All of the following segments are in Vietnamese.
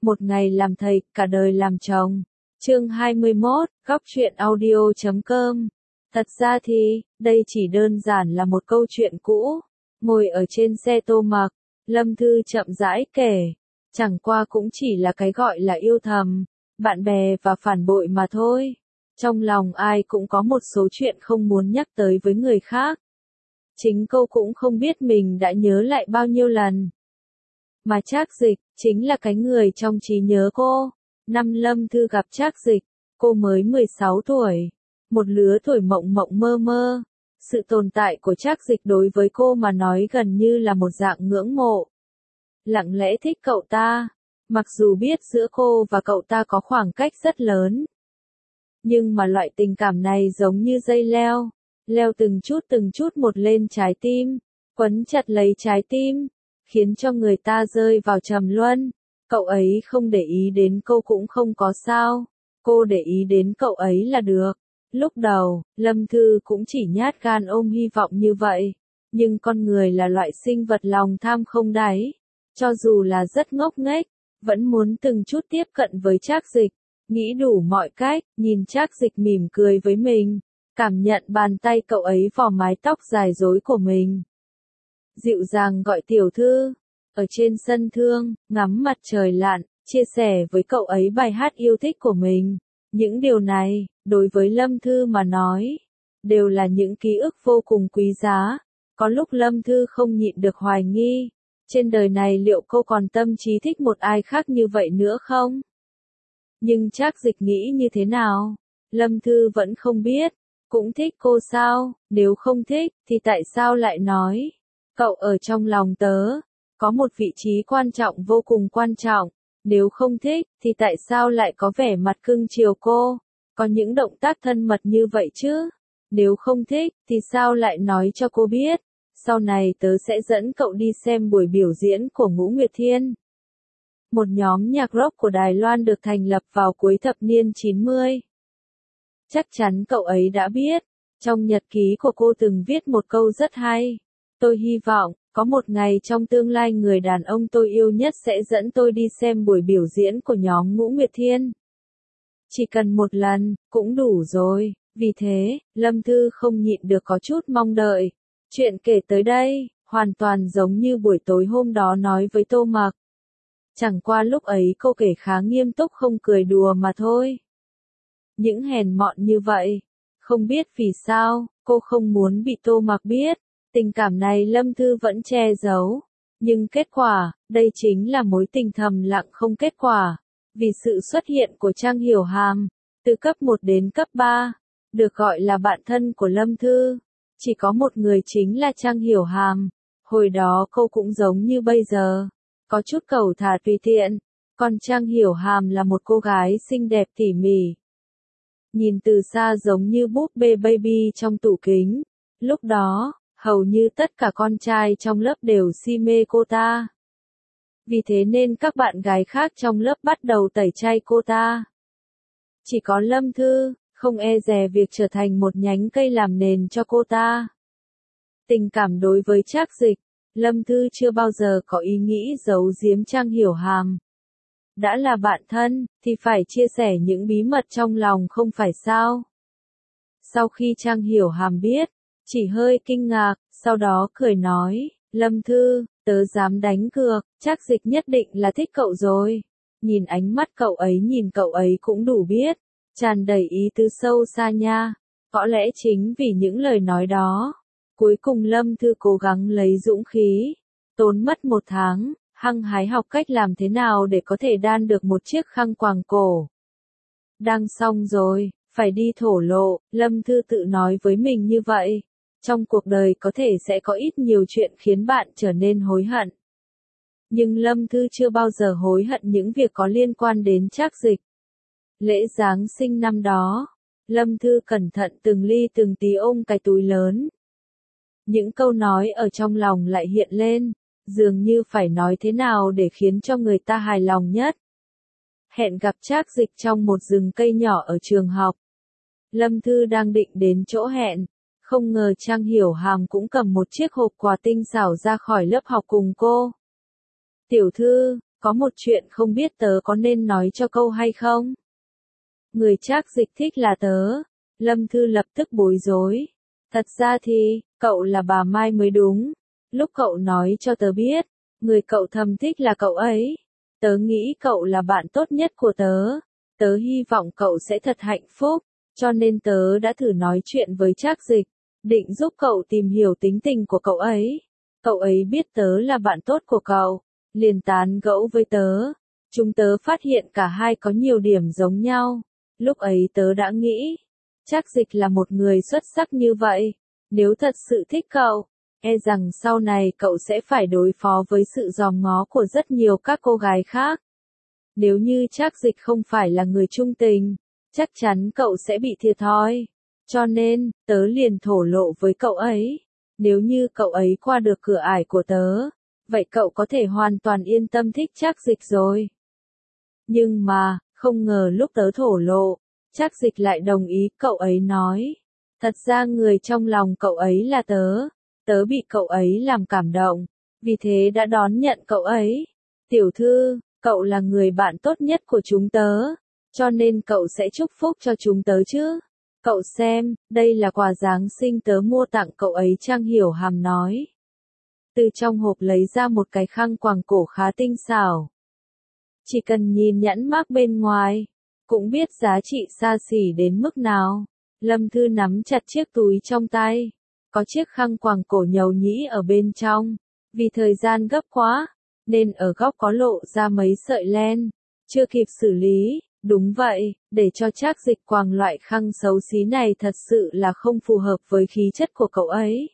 Một ngày làm thầy, cả đời làm chồng. Chương 21, góc truyện audio.com. Thật ra thì, đây chỉ đơn giản là một câu chuyện cũ. Ngồi ở trên xe Tô Mặc, Lâm Thư chậm rãi kể. Chẳng qua cũng chỉ là cái gọi là yêu thầm, bạn bè và phản bội mà thôi. Trong lòng ai cũng có một số chuyện không muốn nhắc tới với người khác. Chính cô cũng không biết mình đã nhớ lại bao nhiêu lần. Mà Trác Dịch, chính là cái người trong trí nhớ cô. Năm Lâm Thư gặp Trác Dịch, cô mới 16 tuổi. Một lứa tuổi mộng mộng mơ mơ. Sự tồn tại của Trác Dịch đối với cô mà nói gần như là một dạng ngưỡng mộ. Lặng lẽ thích cậu ta, mặc dù biết giữa cô và cậu ta có khoảng cách rất lớn. Nhưng mà loại tình cảm này giống như dây leo, leo từng chút một lên trái tim, quấn chặt lấy trái tim, khiến cho người ta rơi vào trầm luân. Cậu ấy không để ý đến cô cũng không có sao, cô để ý đến cậu ấy là được. Lúc đầu, Lâm Thư cũng chỉ nhát gan ôm hy vọng như vậy, nhưng con người là loại sinh vật lòng tham không đáy, cho dù là rất ngốc nghếch, vẫn muốn từng chút tiếp cận với Trác Dịch, nghĩ đủ mọi cách, nhìn Trác Dịch mỉm cười với mình, cảm nhận bàn tay cậu ấy vò mái tóc dài rối của mình. Dịu dàng gọi tiểu thư, ở trên sân thương, ngắm mặt trời lặn, chia sẻ với cậu ấy bài hát yêu thích của mình. Những điều này, đối với Lâm Thư mà nói, đều là những ký ức vô cùng quý giá. Có lúc Lâm Thư không nhịn được hoài nghi, trên đời này liệu cô còn tâm trí thích một ai khác như vậy nữa không? Nhưng Trác Dịch nghĩ như thế nào? Lâm Thư vẫn không biết. Cũng thích cô sao? Nếu không thích, thì tại sao lại nói? Cậu ở trong lòng tớ, có một vị trí quan trọng vô cùng quan trọng. Nếu không thích, thì tại sao lại có vẻ mặt cưng chiều cô? Có những động tác thân mật như vậy chứ? Nếu không thích, thì sao lại nói cho cô biết? Sau này tớ sẽ dẫn cậu đi xem buổi biểu diễn của Ngũ Nguyệt Thiên. Một nhóm nhạc rock của Đài Loan được thành lập vào cuối thập niên 90. Chắc chắn cậu ấy đã biết, trong nhật ký của cô từng viết một câu rất hay. Tôi hy vọng, có một ngày trong tương lai người đàn ông tôi yêu nhất sẽ dẫn tôi đi xem buổi biểu diễn của nhóm Ngũ Nguyệt Thiên. Chỉ cần một lần, cũng đủ rồi. Vì thế, Lâm Thư không nhịn được có chút mong đợi. Chuyện kể tới đây, hoàn toàn giống như buổi tối hôm đó nói với Tô Mặc. Chẳng qua lúc ấy cô kể khá nghiêm túc không cười đùa mà thôi. Những hèn mọn như vậy, không biết vì sao, cô không muốn bị Tô Mặc biết. Tình cảm này Lâm Thư vẫn che giấu. Nhưng kết quả, đây chính là mối tình thầm lặng không kết quả. Vì sự xuất hiện của Trang Hiểu Hàm, từ cấp 1 đến cấp 3, được gọi là bạn thân của Lâm Thư. Chỉ có một người chính là Trang Hiểu Hàm. Hồi đó cô cũng giống như bây giờ, có chút cẩu thả tùy tiện. Còn Trang Hiểu Hàm là một cô gái xinh đẹp tỉ mỉ. Nhìn từ xa giống như búp bê baby trong tủ kính. Lúc đó, hầu như tất cả con trai trong lớp đều si mê cô ta. Vì thế nên các bạn gái khác trong lớp bắt đầu tẩy chay cô ta. Chỉ có Lâm Thư, không e dè việc trở thành một nhánh cây làm nền cho cô ta. Tình cảm đối với Trác Dịch, Lâm Thư chưa bao giờ có ý nghĩ giấu giếm Trang Hiểu Hàm. Đã là bạn thân, thì phải chia sẻ những bí mật trong lòng không phải sao? Sau khi Trang Hiểu Hàm biết, chỉ hơi kinh ngạc, sau đó cười nói, Lâm Thư, tớ dám đánh cược, Trác Dịch nhất định là thích cậu rồi. Nhìn ánh mắt cậu ấy nhìn cậu ấy cũng đủ biết, tràn đầy ý tứ sâu xa nha. Có lẽ chính vì những lời nói đó, cuối cùng Lâm Thư cố gắng lấy dũng khí, tốn mất 1 tháng, hăng hái học cách làm thế nào để có thể đan được một chiếc khăn quàng cổ. Đang xong rồi, phải đi thổ lộ, Lâm Thư tự nói với mình như vậy. Trong cuộc đời có thể sẽ có ít nhiều chuyện khiến bạn trở nên hối hận. Nhưng Lâm Thư chưa bao giờ hối hận những việc có liên quan đến Trác Dịch. Lễ Giáng sinh năm đó, Lâm Thư cẩn thận từng ly từng tí ôm cái túi lớn. Những câu nói ở trong lòng lại hiện lên, dường như phải nói thế nào để khiến cho người ta hài lòng nhất. Hẹn gặp Trác Dịch trong một rừng cây nhỏ ở trường học. Lâm Thư đang định đến chỗ hẹn, không ngờ Trang Hiểu Hàm cũng cầm một chiếc hộp quà tinh xảo ra khỏi lớp học cùng cô. Tiểu thư, có một chuyện không biết tớ có nên nói cho cậu hay không? Người Trác Dịch thích là tớ. Lâm Thư lập tức bối rối. Thật ra thì, cậu là bà Mai mới đúng. Lúc cậu nói cho tớ biết, người cậu thầm thích là cậu ấy. Tớ nghĩ cậu là bạn tốt nhất của tớ. Tớ hy vọng cậu sẽ thật hạnh phúc, cho nên tớ đã thử nói chuyện với Trác Dịch, định giúp cậu tìm hiểu tính tình của cậu ấy. Cậu ấy biết tớ là bạn tốt của cậu, liền tán gẫu với tớ. Chúng tớ phát hiện cả hai có nhiều điểm giống nhau. Lúc ấy tớ đã nghĩ, Trác Dịch là một người xuất sắc như vậy. Nếu thật sự thích cậu, e rằng sau này cậu sẽ phải đối phó với sự dòm ngó của rất nhiều các cô gái khác. Nếu như Trác Dịch không phải là người trung tình, chắc chắn cậu sẽ bị thiệt thòi. Cho nên, tớ liền thổ lộ với cậu ấy. Nếu như cậu ấy qua được cửa ải của tớ, vậy cậu có thể hoàn toàn yên tâm thích Trác Dịch rồi. Nhưng mà, không ngờ lúc tớ thổ lộ, Trác Dịch lại đồng ý. Cậu ấy nói, thật ra người trong lòng cậu ấy là tớ. Tớ bị cậu ấy làm cảm động, vì thế đã đón nhận cậu ấy. Tiểu thư, cậu là người bạn tốt nhất của chúng tớ, cho nên cậu sẽ chúc phúc cho chúng tớ chứ. Cậu xem, đây là quà Giáng sinh tớ mua tặng cậu ấy. Trang Hiểu Hàm nói. Từ trong hộp lấy ra một cái khăn quàng cổ khá tinh xảo. Chỉ cần nhìn nhãn mác bên ngoài, cũng biết giá trị xa xỉ đến mức nào. Lâm Thư nắm chặt chiếc túi trong tay. Có chiếc khăn quàng cổ nhầu nhĩ ở bên trong. Vì thời gian gấp quá, nên ở góc có lộ ra mấy sợi len. Chưa kịp xử lý. Đúng vậy, để cho Trác Dịch quàng loại khăn xấu xí này thật sự là không phù hợp với khí chất của cậu ấy.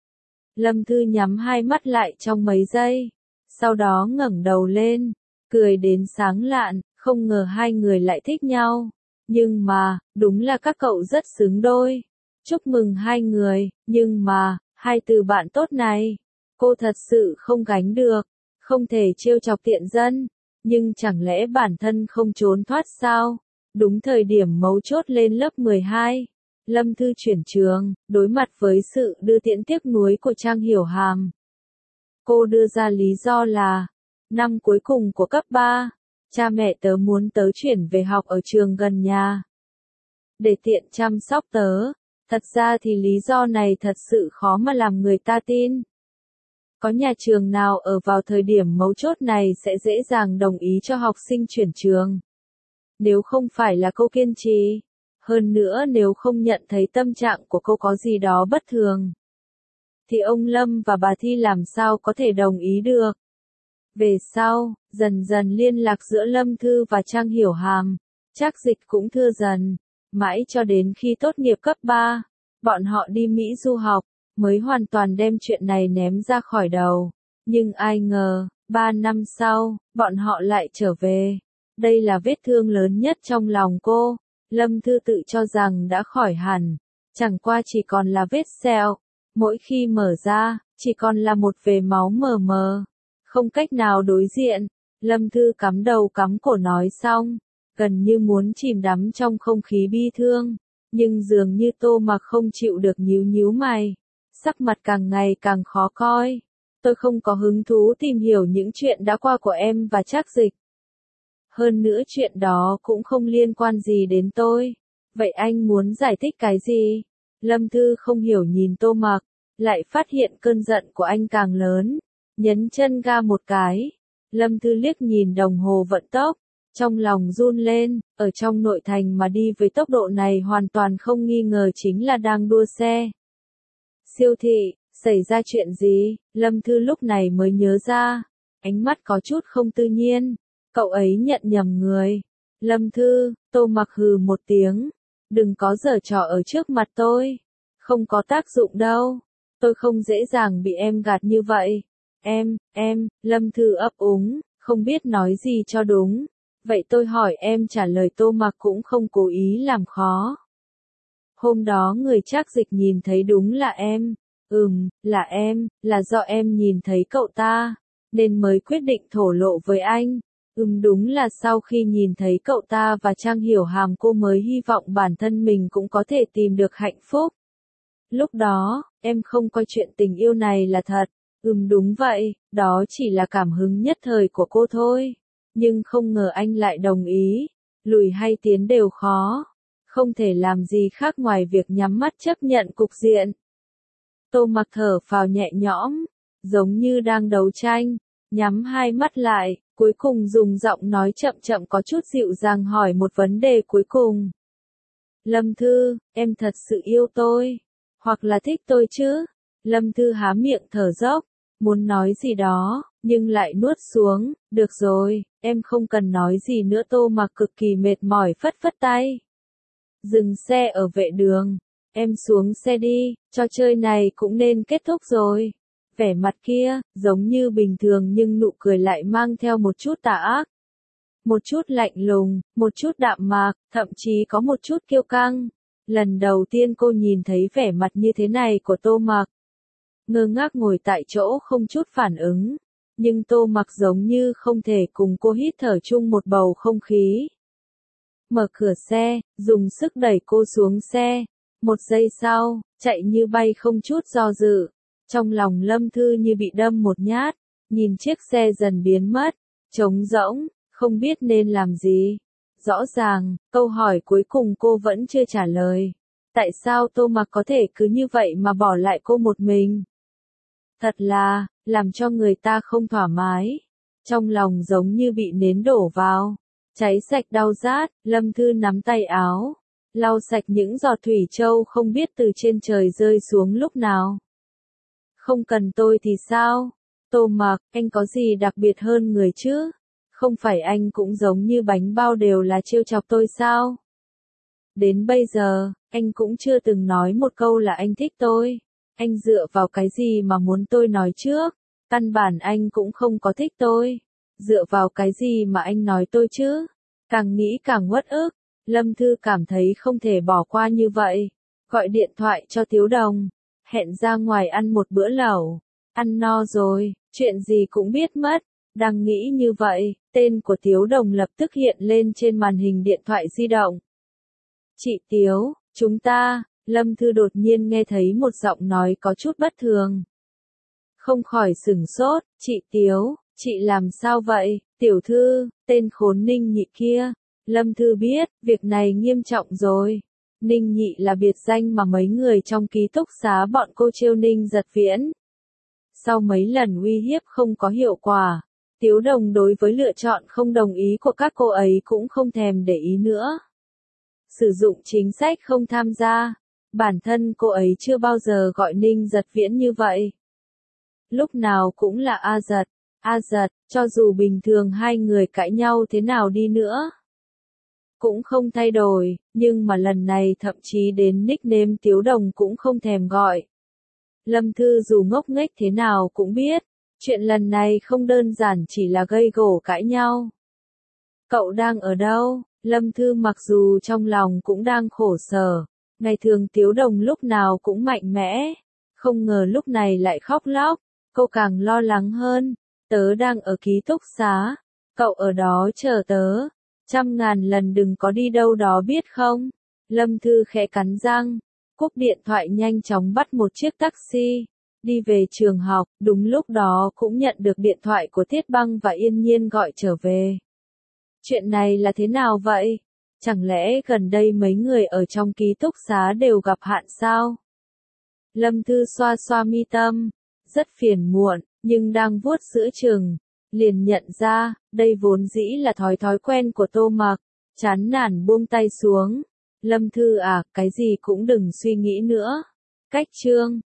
Lâm Thư nhắm hai mắt lại trong mấy giây. Sau đó ngẩng đầu lên, cười đến sáng lạn, không ngờ hai người lại thích nhau. Nhưng mà, đúng là các cậu rất xứng đôi. Chúc mừng hai người, nhưng mà, hai từ bạn tốt này, cô thật sự không gánh được, không thể trêu chọc tiện dân. Nhưng chẳng lẽ bản thân không trốn thoát sao? Đúng thời điểm mấu chốt lên lớp 12, Lâm Thư chuyển trường, đối mặt với sự đưa tiễn tiếc nuối của Trang Hiểu Hàm. Cô đưa ra lý do là, năm cuối cùng của cấp 3, cha mẹ tớ muốn tớ chuyển về học ở trường gần nhà. Để tiện chăm sóc tớ. Thật ra thì lý do này thật sự khó mà làm người ta tin. Có nhà trường nào ở vào thời điểm mấu chốt này sẽ dễ dàng đồng ý cho học sinh chuyển trường? Nếu không phải là cô kiên trì, hơn nữa nếu không nhận thấy tâm trạng của cô có gì đó bất thường, thì ông Lâm và bà Thi làm sao có thể đồng ý được? Về sau, dần dần liên lạc giữa Lâm Thư và Trang Hiểu Hàm, Trác Dịch cũng thưa dần, mãi cho đến khi tốt nghiệp cấp 3, bọn họ đi Mỹ du học, mới hoàn toàn đem chuyện này ném ra khỏi đầu. Nhưng ai ngờ, 3 năm sau, bọn họ lại trở về. Đây là vết thương lớn nhất trong lòng cô. Lâm Thư tự cho rằng đã khỏi hẳn, chẳng qua chỉ còn là vết sẹo. Mỗi khi mở ra, chỉ còn là một vệt máu mờ mờ. Không cách nào đối diện. Lâm Thư cắm đầu cắm cổ nói xong, gần như muốn chìm đắm trong không khí bi thương. Nhưng dường như Tô Mặc không chịu được, nhíu nhíu mày. Sắc mặt càng ngày càng khó coi. Tôi không có hứng thú tìm hiểu những chuyện đã qua của em và Trác Dịch. Hơn nữa chuyện đó cũng không liên quan gì đến tôi. Vậy anh muốn giải thích cái gì? Lâm Thư không hiểu nhìn Tô Mặc, lại phát hiện cơn giận của anh càng lớn. Nhấn chân ga một cái. Lâm Thư liếc nhìn đồng hồ vận tốc, trong lòng run lên. Ở trong nội thành mà đi với tốc độ này hoàn toàn không nghi ngờ chính là đang đua xe. Siêu thị, xảy ra chuyện gì? Lâm Thư lúc này mới nhớ ra. Ánh mắt có chút không tự nhiên. Cậu ấy nhận nhầm người. Lâm Thư, Tô Mặc hừ một tiếng. Đừng có giở trò ở trước mặt tôi. Không có tác dụng đâu. Tôi không dễ dàng bị em gạt như vậy. Em, Lâm Thư ấp úng, không biết nói gì cho đúng. Vậy tôi hỏi em trả lời. Tô Mặc cũng không cố ý làm khó. Hôm đó người Trác Dịch nhìn thấy đúng là em. Là em, là do em nhìn thấy cậu ta, nên mới quyết định thổ lộ với anh. Đúng là sau khi nhìn thấy cậu ta và Trang Hiểu Hàm cô mới hy vọng bản thân mình cũng có thể tìm được hạnh phúc. Lúc đó, em không coi chuyện tình yêu này là thật. Đúng vậy, đó chỉ là cảm hứng nhất thời của cô thôi. Nhưng không ngờ anh lại đồng ý. Lùi hay tiến đều khó. Không thể làm gì khác ngoài việc nhắm mắt chấp nhận cục diện. Tô Mặc thở phào nhẹ nhõm, giống như đang đấu tranh, nhắm hai mắt lại, cuối cùng dùng giọng nói chậm chậm có chút dịu dàng hỏi một vấn đề cuối cùng. Lâm Thư, em thật sự yêu tôi, hoặc là thích tôi chứ? Lâm Thư há miệng thở dốc, muốn nói gì đó, nhưng lại nuốt xuống, được rồi, em không cần nói gì nữa. Tô Mặc cực kỳ mệt mỏi phất phất tay. Dừng xe ở vệ đường, em xuống xe đi, trò chơi này cũng nên kết thúc rồi. Vẻ mặt kia, giống như bình thường nhưng nụ cười lại mang theo một chút tà ác. Một chút lạnh lùng, một chút đạm mạc, thậm chí có một chút kiêu căng. Lần đầu tiên cô nhìn thấy vẻ mặt như thế này của Tô Mặc. Ngơ ngác ngồi tại chỗ không chút phản ứng. Nhưng Tô Mặc giống như không thể cùng cô hít thở chung một bầu không khí. Mở cửa xe, dùng sức đẩy cô xuống xe. Một giây sau, chạy như bay không chút do dự. Trong lòng Lâm Thư như bị đâm một nhát, nhìn chiếc xe dần biến mất, trống rỗng, không biết nên làm gì. Rõ ràng, câu hỏi cuối cùng cô vẫn chưa trả lời. Tại sao Tô Mặc có thể cứ như vậy mà bỏ lại cô một mình? Thật là, làm cho người ta không thoải mái. Trong lòng giống như bị nến đổ vào. Cháy sạch đau rát, Lâm Thư nắm tay áo. Lau sạch những giọt thủy châu không biết từ trên trời rơi xuống lúc nào. Không cần tôi thì sao? Tô Mặc, anh có gì đặc biệt hơn người chứ? Không phải anh cũng giống như bánh bao đều là trêu chọc tôi sao? Đến bây giờ, anh cũng chưa từng nói một câu là anh thích tôi. Anh dựa vào cái gì mà muốn tôi nói trước? Căn bản anh cũng không có thích tôi. Dựa vào cái gì mà anh nói tôi chứ? Càng nghĩ càng uất ức. Lâm Thư cảm thấy không thể bỏ qua như vậy. Gọi điện thoại cho Tiếu Đồng. Hẹn ra ngoài ăn một bữa lẩu. Ăn no rồi, chuyện gì cũng biết mất. Đang nghĩ như vậy, tên của Tiếu Đồng lập tức hiện lên trên màn hình điện thoại di động. Chị Tiếu, chúng ta, Lâm Thư đột nhiên nghe thấy một giọng nói có chút bất thường. Không khỏi sửng sốt, chị Tiếu, chị làm sao vậy, tiểu thư, tên khốn Ninh Nhị kia. Lâm Thư biết, việc này nghiêm trọng rồi. Ninh Nhị là biệt danh mà mấy người trong ký túc xá bọn cô trêu Ninh Giật Viễn. Sau mấy lần uy hiếp không có hiệu quả, Tiếu Đồng đối với lựa chọn không đồng ý của các cô ấy cũng không thèm để ý nữa. Sử dụng chính sách không tham gia, bản thân cô ấy chưa bao giờ gọi Ninh Giật Viễn như vậy. Lúc nào cũng là A Giật, cho dù bình thường hai người cãi nhau thế nào đi nữa. Cũng không thay đổi, nhưng mà lần này thậm chí đến nickname Tiếu Đồng cũng không thèm gọi. Lâm Thư dù ngốc nghếch thế nào cũng biết, chuyện lần này không đơn giản chỉ là gây gổ cãi nhau. Cậu đang ở đâu? Lâm Thư mặc dù trong lòng cũng đang khổ sở, ngày thường Tiếu Đồng lúc nào cũng mạnh mẽ, không ngờ lúc này lại khóc lóc, cô càng lo lắng hơn. Tớ đang ở ký túc xá, cậu ở đó chờ tớ, 100.000 lần đừng có đi đâu đó biết không? Lâm Thư khẽ cắn răng, cúp điện thoại nhanh chóng bắt một chiếc taxi, đi về trường học. Đúng lúc đó cũng nhận được điện thoại của Thiết Băng và Yên Nhiên gọi trở về. Chuyện này là thế nào vậy? Chẳng lẽ gần đây mấy người ở trong ký túc xá đều gặp hạn sao? Lâm Thư xoa xoa mi tâm, rất phiền muộn, nhưng đang vuốt giữa chừng, liền nhận ra, đây vốn dĩ là thói quen của Tô Mặc, chán nản buông tay xuống. Lâm Thư à, cái gì cũng đừng suy nghĩ nữa. Cách chương